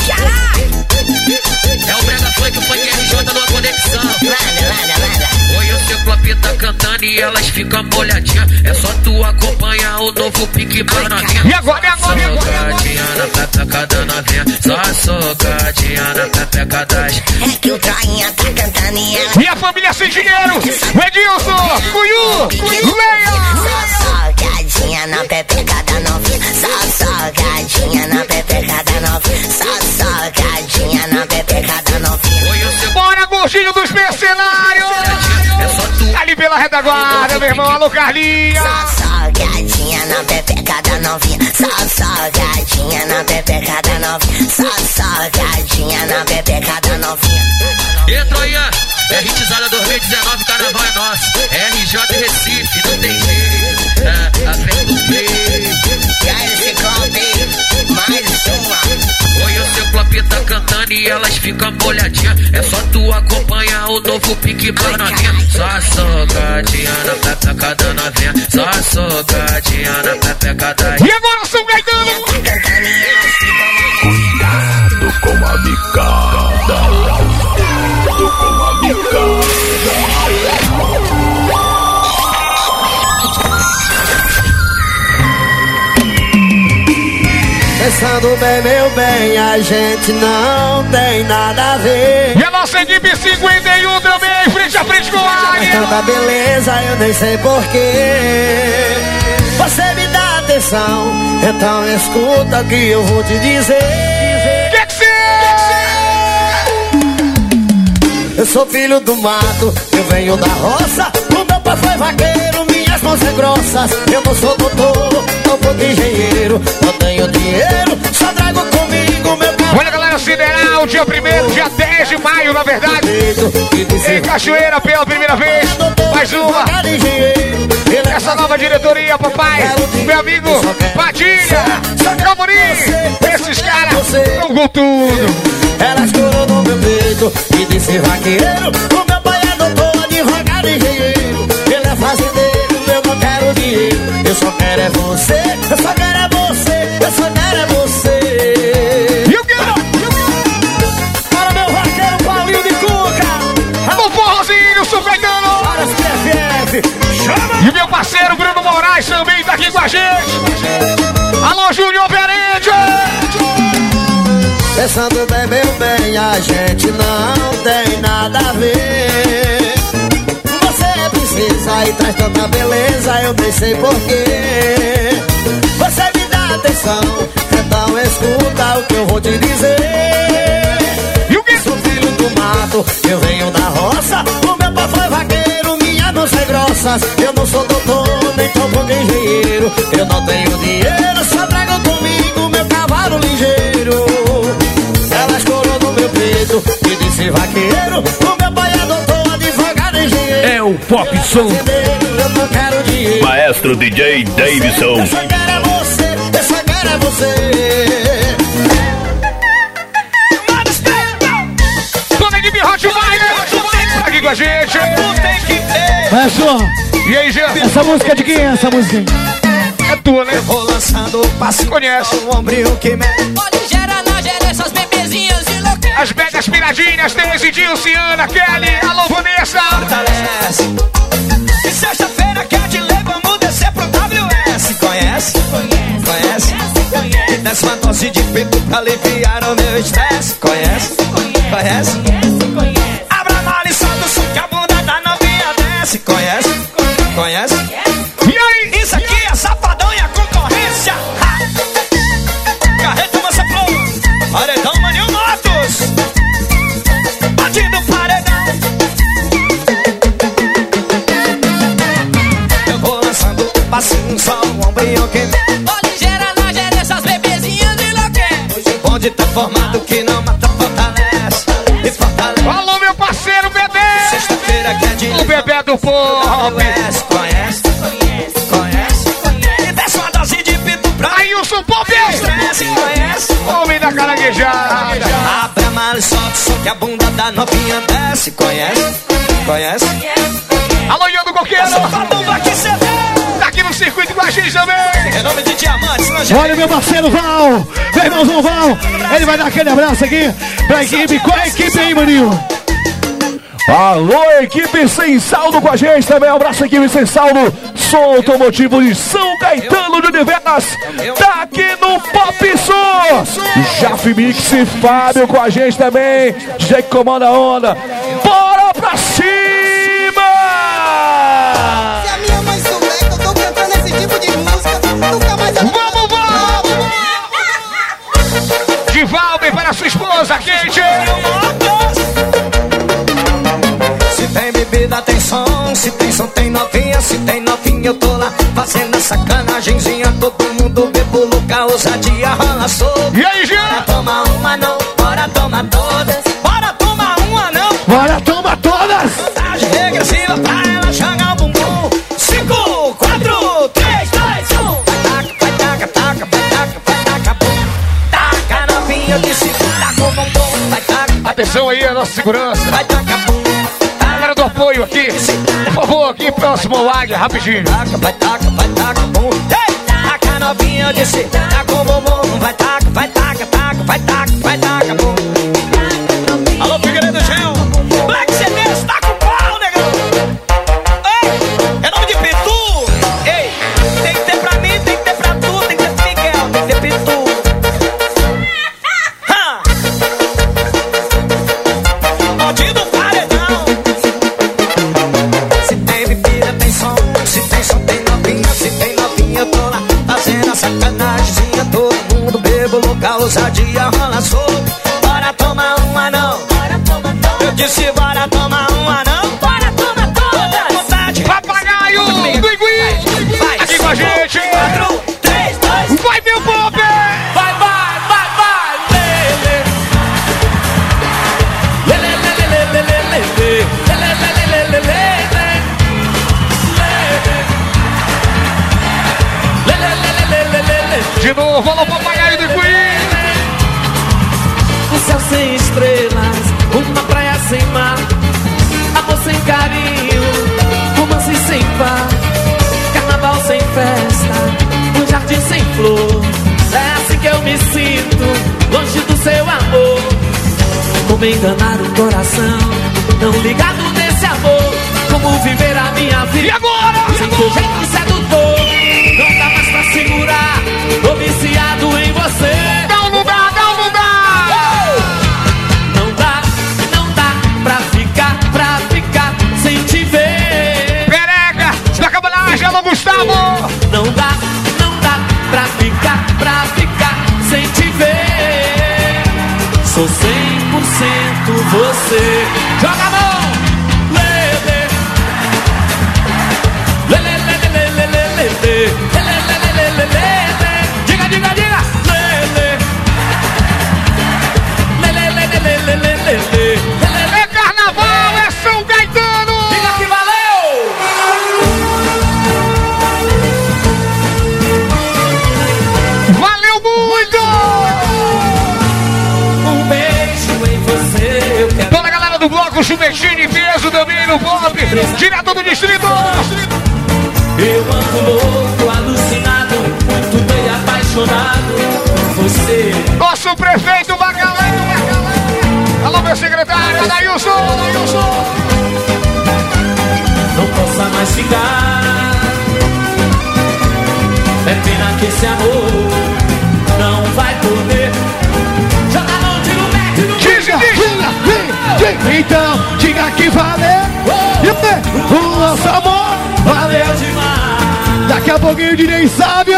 É o Brega Funk, o Funk R J numa conexão. Oi, o seu Clopinho tá cantando e elas ficam molhadinhas. É só tu acompanhar o novo pique bananinha. E agora, e agora, e agora? Socadinha na pepeca da novinha. Só socadinha na pepeca das. É que o Troinha tá cantando e ela... E a família sem dinheiro. Edilson, Cuiu, Leia. Só socadinha na pepeca da novinha. Só socadinha na pepeca da novinha. Só socadinha na pepeca da novinha. Bora, gordinho dos mercenários. Ali pela retaguarda, meu irmão. Alô, Carlinha. Só socadinha na pepeca da novinha. Só socadinha na pepeca da novinha. Só socadinha na pepeca da novinha. E Troia, é hitzada dois mil e dezenove, carnaval é nosso. R J Recife, não tem jeito. É, a frente do play. E aí, esse Clopinho, mais uma. Oi, o seu Clopinho tá cantando e elas ficam molhadinhas. É só tu acompanhar o novo pique bananinha. Só socadinha na pepeca da novinha. Só socadinha na pepeca da... E agora, São Caetano. Cuidado com a bicada. Cuidado com a bicada. Pensando bem, meu bem, a gente não tem nada a ver. E a nossa equipe cinquenta e um também, frente a frente com a área. Tanta beleza, eu nem sei porquê. Você me dá atenção, então escuta o que eu vou te dizer. Que que cê? Eu sou filho do mato, eu venho da roça. O meu pai foi vaqueiro, minhas mãos são grossas. Eu não sou doutor, não sou engenheiro. Não tenho dinheiro, só trago comigo meu carro. Olha, galera, Sideral, dia primeiro, dia dez de maio, na verdade. Em Cachoeira, pela primeira vez. Mais uma. Essa nova diretoria, papai. Meu amigo, Padilha, Camorim. Esses caras estão com tudo. Ela escorou no meu peito e disse vaqueiro. O meu pai é doutor, advogado, engenheiro. Ele é fazendeiro, eu não quero dinheiro. Eu só quero é você, eu só quero é você, eu só quero é você. E o que? Para meu vaqueiro Paulinho de Cuca. Alô, forrozinho, São Caetano. Para as P F F. Chama. E meu parceiro Bruno Moraes também tá aqui com a gente. Alô, Júnior Perente. Pensando bem, meu bem, a gente não tem nada a ver. Você precisa e traz tanta beleza, eu nem sei porquê. Você me dá atenção, então escuta o que eu vou te dizer. E o que? Sou filho do mato, eu venho da roça. O meu pai foi vaqueiro, minhas mãos são grossas. Eu não sou doutor, nem tão pouco engenheiro. Eu não tenho dinheiro, só trago comigo meu cavalo ligeiro. Ela escorou no meu peito e disse vaqueiro. O meu pai é doutor, advogado, engenheiro. É o Pop Som. Eu não quero dinheiro. Maestro D J Davidson. Eu só quero é você, eu só quero é você. Toda a equipe Hot Wire aqui com a gente. Maestro, E aí, Jean? essa música é de quem é essa música? É tua, né? Eu vou lançando o passo. Conhece? O ombrinho que me... Pode gerar na gerência as bebezinhas de louco. As megas piradinhas, Denise, Dilciana, Kelly, alô, Vanessa. Fortalece. aliviar o meu estresse. Conhece? Conhece? Abra a mala e solta o som que a bunda da novinha desce. Conhece? Conhece? E aí? Isso aqui é Safadão e a concorrência. Ha! Carreta Mansa Flow, Paredão Maninho Motos, batindo paredão. Eu vou lançando passinho, só um ombrinho que Onde gera na gera essas bebezinhas de loquê. onde tá formado que não mata, fortalece e fortalece. Alô, meu parceiro, bebê! Sexta-feira que é de O bebê do pop! Conhece, conhece, conhece. E desce uma dose de pito pra Ailson Pop! estresse, conhece. Homem da caranguejada! Abre a mala e solta o som que a bunda da novinha desce. Conhece, conhece. Alô, Ian do Coqueiro! Safadão aqui cê vê. Tá aqui no circuito com a gente também! É nome de diamantes, não já. Olha meu parceiro Val, meu irmãozão Val, ele vai dar aquele abraço aqui pra equipe. Qual é a equipe aí, maninho? Alô, equipe Sem Saldo com a gente também. Um abraço, equipe Sem Saldo. Som automotivo de São Caetano de Universas. Tá aqui no Pop Som. Jaf Mix e Fábio com a gente também. D J que comanda a onda. Bora pra cima! Se a minha mãe souber que eu tô cantando esse tipo de música, nunca mais eu... Vamos, vamos! De Valber para sua esposa, Kate! Se tem bebida, tem som. Se tem som, tem novinha. Se tem novinha, eu tô lá fazendo a sacanagemzinha. Todo mundo bebo, louca, ousadia, rola solto. E aí, Jean? Bora tomar uma não, bora tomar todas. Bora tomar uma não. Bora, toma todas! Contagem regressiva pra ela jogar o bumbum. Cinco, quatro, três, dois, um. Vai taca, vai taca, taca, vai taca, vai taca, bum. Taca novinha, eu disse, taca o bumbum. Vai taca, vai Atenção aí, a nossa segurança. Vai taca, bum. Galera do apoio aqui. Por favor, aqui próximo ao Águia, rapidinho. Taca, vai taca, vai taca, bum. Ei, taca novinha, eu disse, taca o bumbum. Vai taca, vai taca, taca, vai taca, vai taca, bum. Alô, Figueiredo Gel. Black C D, taca o pau, negão. Ei, é nome de Pitu. Ei, tem que ter pra mim, tem que ter pra tu, tem que ter pra Miguel, tem que ter Pitu. Ha! Bandido paredão. Se tem bebida, tem som. Se tem som, tem novinha. Se tem novinha, eu tô lá fazendo a sacanagemzinha. Todo mundo bebo, louca, ousadia, rola solto. Bora tomar uma não. Eu disse bora tomar uma não. Bora tomar todas. Vontade. Papagaio do Igui! Vai, Aqui com a gente! quatro, três, dois. Vai, meu pop! Vai, vai, vai, vai, lele. Lele, lele, lele, lele, lele, lele, lele, lele, lele, lele, lele. De novo, alô, papagaio do Igui! O céu sem estrelas, uma praia sem mar, amor sem carinho, romance sem paz, carnaval sem festa, um jardim sem flor. É assim que eu me sinto, longe do seu amor. Como enganar o coração, não ligado nesse amor. Como viver a minha vida E agora? sem teu jeito sedutor. Não dá mais pra segurar, tô viciado em você. Não, não dá, não, não dá! Não dá, não dá pra ficar, pra ficar sem te ver. Pereca, da cabanagem, alô, Gustavo! Não dá, não dá pra ficar, pra ficar sem te ver. Sou cem por cento você. Joga a mão! Lele. Lele, lele, lele, lele, lele. Lele, lele, lele, lele. Diga, diga, diga. Lele. Lele, lele, lele, lele, lele. É carnaval, é São Caetano! Diga que valeu! Valeu muito! Um beijo em você, eu quero. Toda a galera do bloco Chumetini, peso também no pop, direto do distrito! Eu ando louco, alucinado, muito bem apaixonado por você. Nosso prefeito Bacalhau! Alô, meu secretário, Adailson! Adailson! Não possa mais ficar. É pena que esse amor não vai poder a pouquinho o D J Sábio.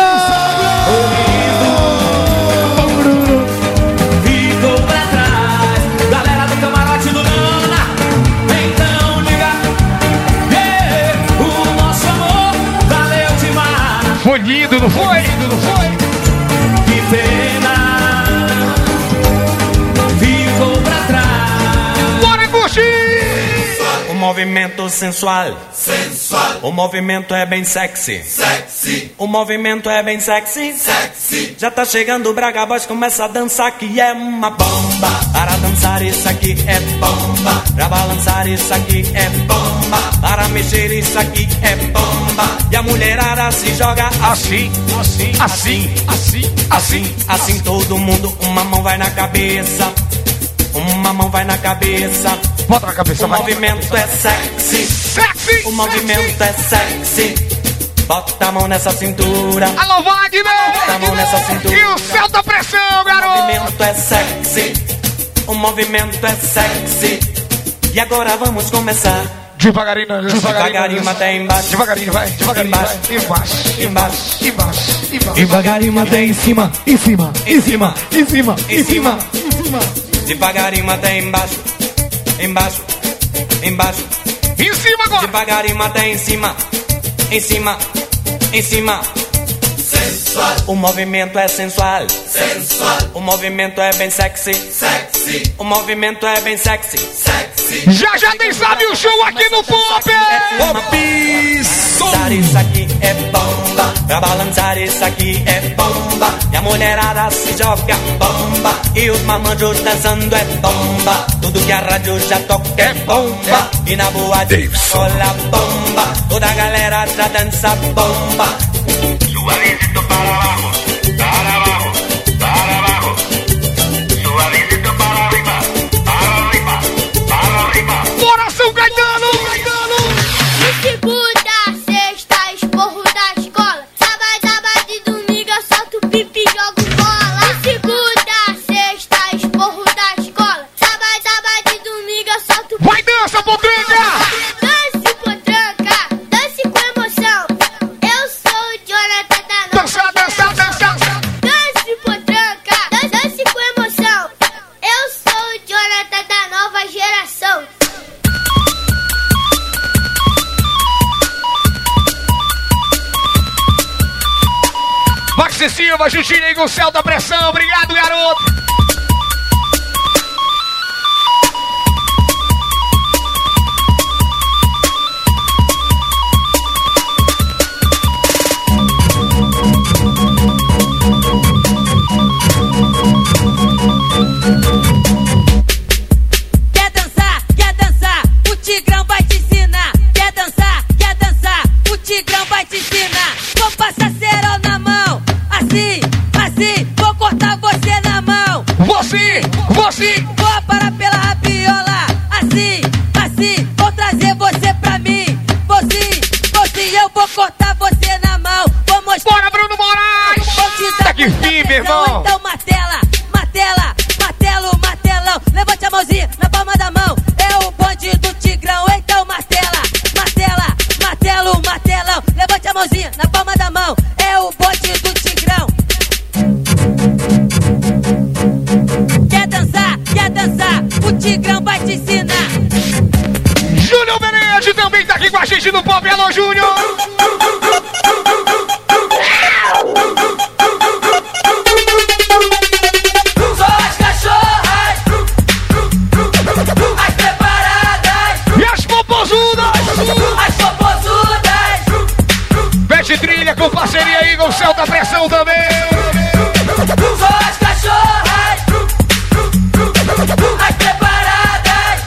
Ficou pra trás, galera do camarote do Nana. Então diga, yeah, o nosso amor valeu demais. Foi lindo, não foi? Lindo, não foi? Que pena, ficou pra trás. Bora curtir! O movimento sensual, sensual. O movimento é bem sexy, sexy. O movimento é bem sexy, sexy. Já tá chegando o Braga Boys, começa a dançar que é uma bomba. Para dançar isso aqui é bomba. Pra balançar isso aqui é bomba. Para mexer isso aqui é bomba. E a mulherada se joga assim, assim, assim, assim, assim, assim. Todo mundo, uma mão vai na cabeça, uma mão vai na cabeça. Bota na cabeça, o movimento é sexy, sexy. O movimento é sexy. Bota a mão nessa cintura. Alô, Wagner! Bota a mão nessa cintura. E o céu da pressão, garoto! O movimento é sexy. O movimento é sexy. E agora vamos começar. Devagarinho, devagarinho, devagarinho até embaixo. Devagarinho, vai, devagarinho, embaixo, vai. Embaixo, embaixo, embaixo, embaixo. Devagarinho até em cima, em cima, em cima, em cima, em cima, em cima. Devagarinho até embaixo, embaixo, embaixo. Em cima agora. Devagarinho até em cima, em cima, em cima. Sensual. O movimento é sensual, sensual. O movimento é bem sexy, sexy. O movimento é bem sexy, sexy. Já já tem sabe o show aqui no Pop. Balançar isso aqui é bomba. Pra balançar isso aqui é bomba. E a mulherada se joga bomba. E os mamanjos dançando é bomba. Tudo que a rádio já toca é bomba. E na boate rola bomba. Toda a galera já dança bomba. Suavecito para abajo, para abajo, para abajo. Suavecito para arriba, para arriba, para arriba. Bora, São Caetano! Me segunda, sexta, esporro da escola. Sábado, sábado e domingo eu solto pipi e jogo bola. Me segunda, sexta, esporro da escola. Sábado, sábado e domingo eu solto. Vai, dança, potranca! Dance, potranca, dance com emoção. Eu sou o Jonathan da nova Dança, dança, dança. Dance, potranca, dance, dance com emoção. Eu sou o Jonathan da nova geração. Maxi Silva, Jutinho com o céu da pressão. Obrigado, garoto. Quer dançar, quer dançar, o Tigrão vai te ensinar. Quer dançar, quer dançar, o Tigrão vai te ensinar. Vou passar cerol na mão, assim, assim, vou cortar você na mão. Você, você. Vou parar pela rabiola, assim, assim, vou trazer você pra mim. Você, você, eu vou cortar você na mão. Vou mostrar. Bora, Bruno Moraes. Vou te dar Tá que fim, meu irmão. então martela, martela, martelo, martelão. Levante a mãozinha na palma da mão. É o bonde do Tigrão, então martela, martela, martelo, martelão. Levante a mãozinha na palma da mão. É o bonde do Tigrão. Quer dançar, quer dançar, o Tigrão vai te ensinar. Júnior Benede também tá aqui com a gente no Pop. Alô, Júnior. Só as cachorras, as preparadas E as popozudas. as popozudas. Veste trilha com parceria aí com o céu da pressão também. Só as cachorras, as preparadas,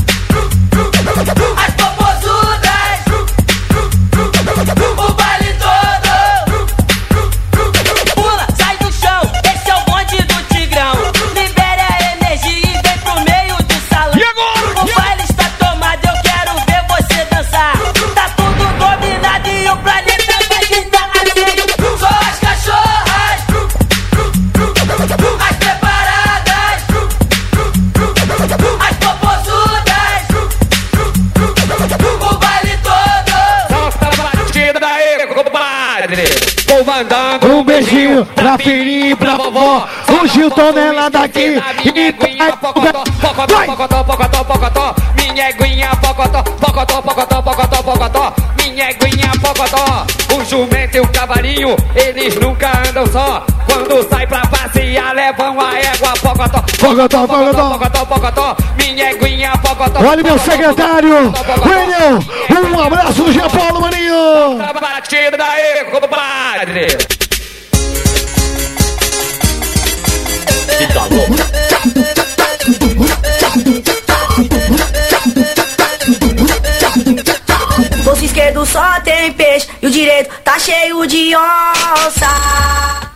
as popozudas. O baile todo pula, sai do chão. Esse é o bonde do Tigrão. Libere a energia e vem pro meio do salão. E agora? O baile está tomado, eu quero ver você dançar. Tá tudo combinado e o planeta vai gritar assim. Só as cachorras, pra filhinha e pra vovó. O Gil tonela daqui e pocotó, pocotó, pocotó, pocotó, pocotó. Minha eguinha, pocotó, pocotó, pocotó, pocotó, pocotó. Minha eguinha, pocotó. O jumento e o cavalinho, eles nunca andam só. Quando sai pra passear, levam a égua, pocotó, pocotó, pocotó, pocotó, pocotó. Minha eguinha, pocotó. Olha meu secretário, William, um abraço do Jean Paulo, maninho. Batida daí, compadre. Fica louca. Bolso esquerdo só tem peixe e o direito tá cheio de onça.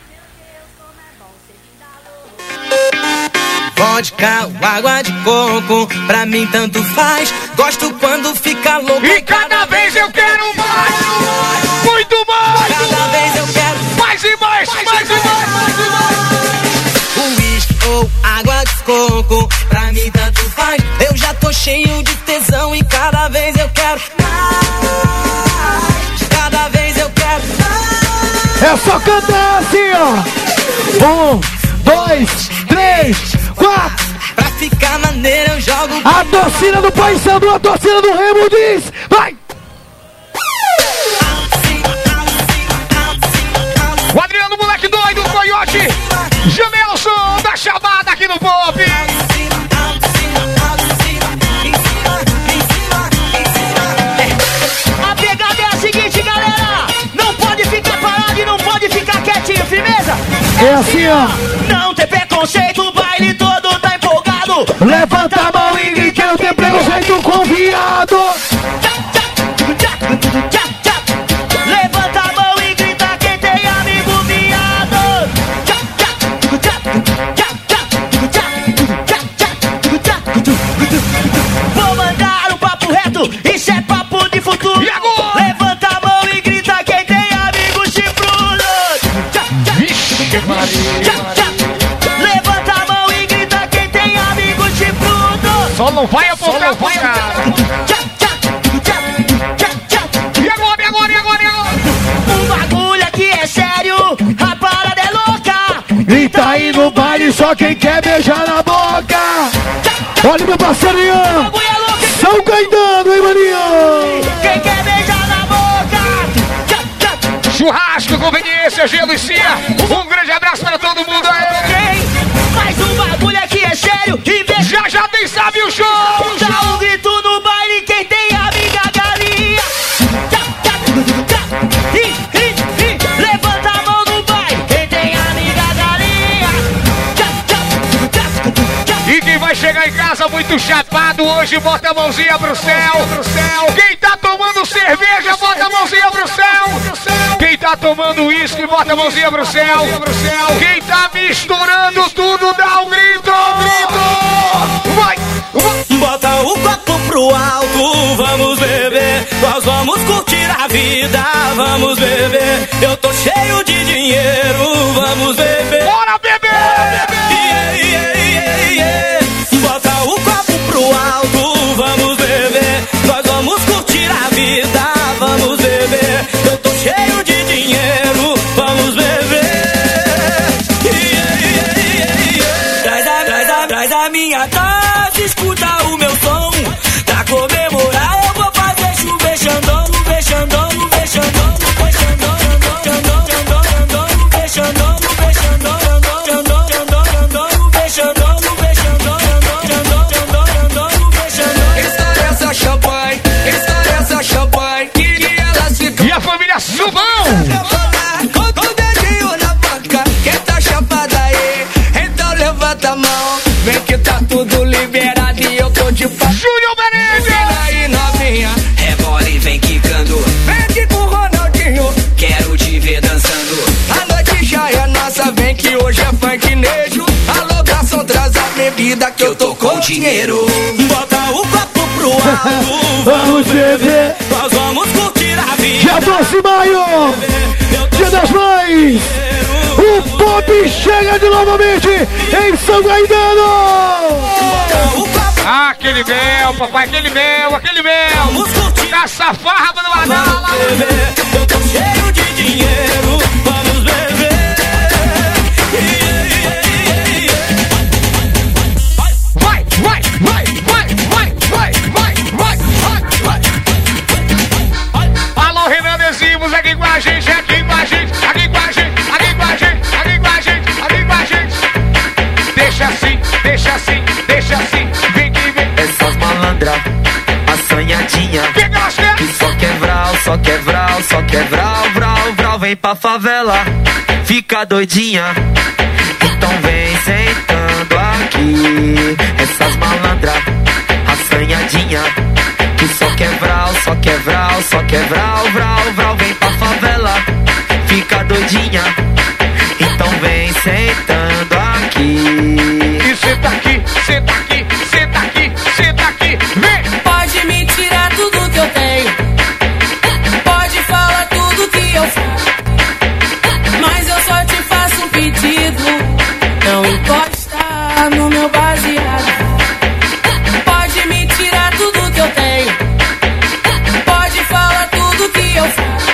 Vodka ou água de coco, pra mim tanto faz. Gosto quando fica louco. E cada vez eu quero mais, muito mais. Cada vez eu quero mais e mais, mais, mais e mais, mais e mais. Uísque ou água de coco, pra mim tanto faz. Eu já tô cheio de tesão e cada vez eu quero mais. Cada vez eu quero mais. É só cantar assim, ó. Um, dois, três, quatro. Pra ficar maneiro eu jogo. A torcida do Paysandu, a torcida do Remo diz, vai! O Adriano, moleque doido, Coyote, Jamelson da chamada aqui no Pop. A pegada é a seguinte, galera. Não pode ficar parado e não pode ficar quietinho, firmeza? É assim, ó. Não tem preconceito, o baile todo tá empolgado. Levanta a mão e grita, não tem preconceito com viado. Levanta a mão e grita quem tem amigo viado. Vou mandar um papo reto, isso é papo de futuro. Levanta a mão e grita quem tem amigo chifrudo. Vixe, Levanta a mão e grita quem tem amigo chifrudo. Só não vai apontar pro cara. E agora, e agora, e agora, e agora? Um bagulho aqui é sério, a parada é louca. Grita aí no baile, só quem quer beijar na boca. Olha meu parceiro Ian, São Caetano, hein, maninho? Quem quer beijar na boca? Churrasco, conveniência, gelo e cia. Um grande abraço para todo mundo aí. Mais um bagulho aqui é sério, e vê- Já já tem sabe o show. Dá um grito no baile, quem tem amiga galinha. Ih, ih, ih, levanta a mão no baile, quem tem amiga galinha. E quem vai chegar em casa muito chapado hoje, bota a mãozinha pro céu, pro céu. Quem tá tomando cerveja, bota a mãozinha pro céu, pro céu. Quem tá tomando uísque, bota a mãozinha pro céu, pro céu. Quem tá misturando tudo, dá um grito, um grito. Vai, vai. Bota o copo pro alto, vamos beber. Nós vamos curtir a vida, vamos beber. Eu tô cheio de dinheiro, vamos beber. Bora beber! Yeah, yeah, yeah, yeah. Bota o copo pro alto, vamos beber. Nós vamos curtir a vida, vamos beber. Eu tô cheio de dinheiro, vamos beber. Yeah, yeah, yeah, yeah. Traz a, traz a, traz a minha taça, escuta o meu som. Pra comemorar eu vou fazer chover xandão, chover xandão, chover xandão, chover xandão, xandão, xandão, xandão, chover xandão, chover xandão, xandão, xandão, xandão, chover xandão, chover xandão, xandão, xandão, xandão, chover xandão. Estoura essa champanhe, estoura essa champanhe, que elas ficam. E a família Subão! Com o dedinho na boca, quem tá chapada aí? Então levanta a mão, vem que tá tudo liberado e eu tô de pau. Júnior Benítez! Vem aí novinha, Rebola e vem quicando, vem aqui com o Ronaldinho. quero te ver dançando. A noite já é nossa, vem que hoje é funknejo. Alô, garçom, traz a bebida que eu tô com dinheiro. Bota o copo pro alto, Vamos beber. nós vamos curtir a vida. Dia doze de maio, Dia das Mães. O Pop chega de novamente em São Caetano. Ah, aquele mel, papai, aquele mel, aquele mel. Caça farra no Adala. Eu tô cheio de dinheiro, vamos beber. deixa assim, deixa assim, vem que vem. Essas malandras, assanhadinha, que só quer vral, só quer vral, só quer vral, vral, vral. Vem pra favela, fica doidinha, então vem sentando aqui. Essas malandras, assanhadinha, que só quer vral, só quer vral, só quer vral, vral, vral. Vem pra favela, fica doidinha, então vem sentando aqui. E senta aqui, senta aqui, senta aqui, senta aqui, vem! Pode me tirar tudo que eu tenho, pode falar tudo que eu faço, mas eu só te faço um pedido: não encosta no meu baseado. Pode me tirar tudo que eu tenho, pode falar tudo que eu faço,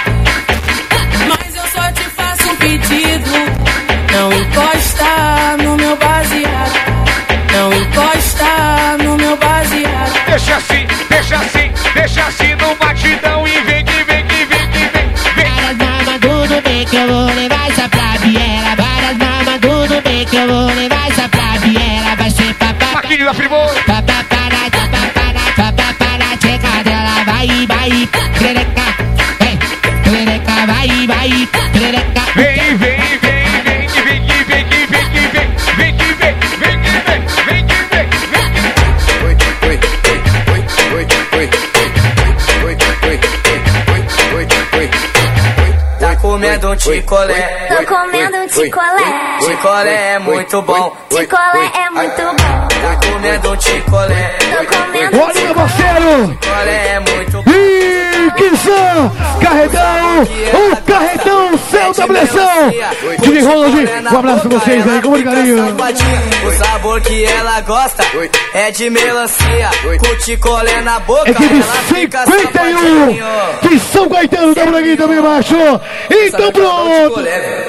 mas eu só te faço um pedido: não encosta no meu baseado, não encosta no meu baseado. Deixa assim, deixa assim, deixa assim no batidão e vem que vem que vem que vem, vem. Várias mamas, tudo bem que eu vou levar essa pra Viera. Várias mamas, tudo bem que eu vou levar essa pra Viera. Vai ser papá. Maquinho da Primor. Papá para, papá para, papá para, tcheca dela. Vai, vai, perereca. Vem, perereca, vai, vai, perereca. Vem, vem, vem, vem que vem que vem que vem que vem, vem que vem, vem que vem, vem que vem, vem que vem. Oi, oi, oi, oi, oi, oi, oi, oi, oi. Tá comendo um picolé. Tô comendo um picolé. Picolé é muito bom. Picolé é muito bom. Tá comendo um picolé. Tô comendo Olha, meu parceiro! Picolé é muito bom. E que são carretão, o carretão céu da pressão. Didi Ronald, um abraço pra vocês aí, com muito carinho. O sabor que ela gosta é de melancia, com picolé na boca. Equipe cinquenta e um de São Caetano, tá por aqui também embaixo. Então pronto.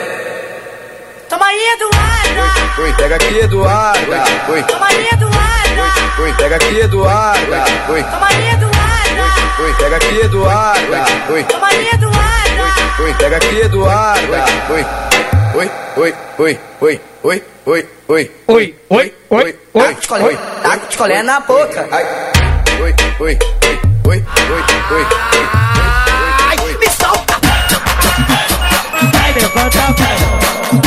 Toma aí, Eduarda. Oi, pega aqui, Eduarda. Oi, Toma aí, Eduarda. oi, pega aqui, Eduarda. Oi, Toma aí, Eduarda. oi, pega aqui, Eduarda. Oi, Toma aí, Eduarda. oi, pega aqui, Eduarda. Oi, oi, oi, oi, oi, oi, oi, oi, Oi, oi, oi, oi. oi, tá com picolé na boca. Ai, oi, oi, oi, oi, oi, oi. Ai, me solta. Vai, levanta a perna.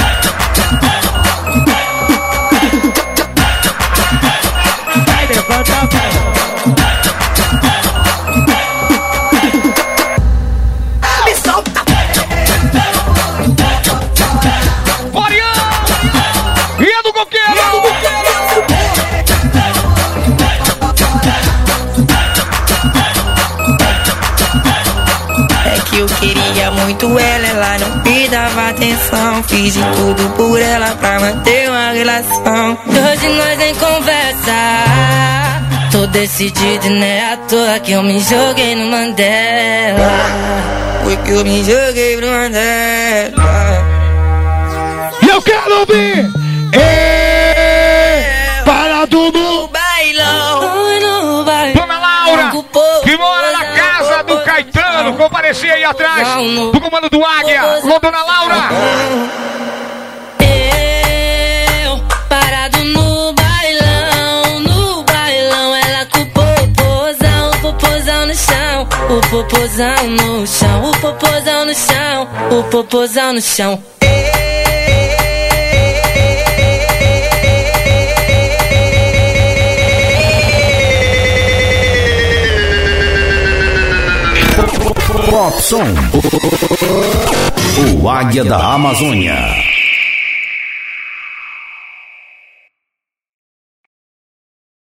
Vai, levanta a perna. Me solta. Orião! E é do coqueiro! É que eu queria muito ela, ela não me dava atenção. Fiz de tudo por ela pra manter uma relação. Hoje nós nem conversa. Tô decidido e não é à toa que eu me joguei no Mandela. Foi que eu me joguei no Mandela. E eu quero ouvir! Ê, para tudo! Bailão, bailão. Dona Laura, que mora na casa do Caetano, comparecia aí atrás do comando do Águia. Alô, Dona Laura! Eu, parado no bailão, no bailão, ela com o popozão, o popozão no chão, o popozão no chão, o popozão no chão, o popozão no chão. Popson, o Águia da Amazônia.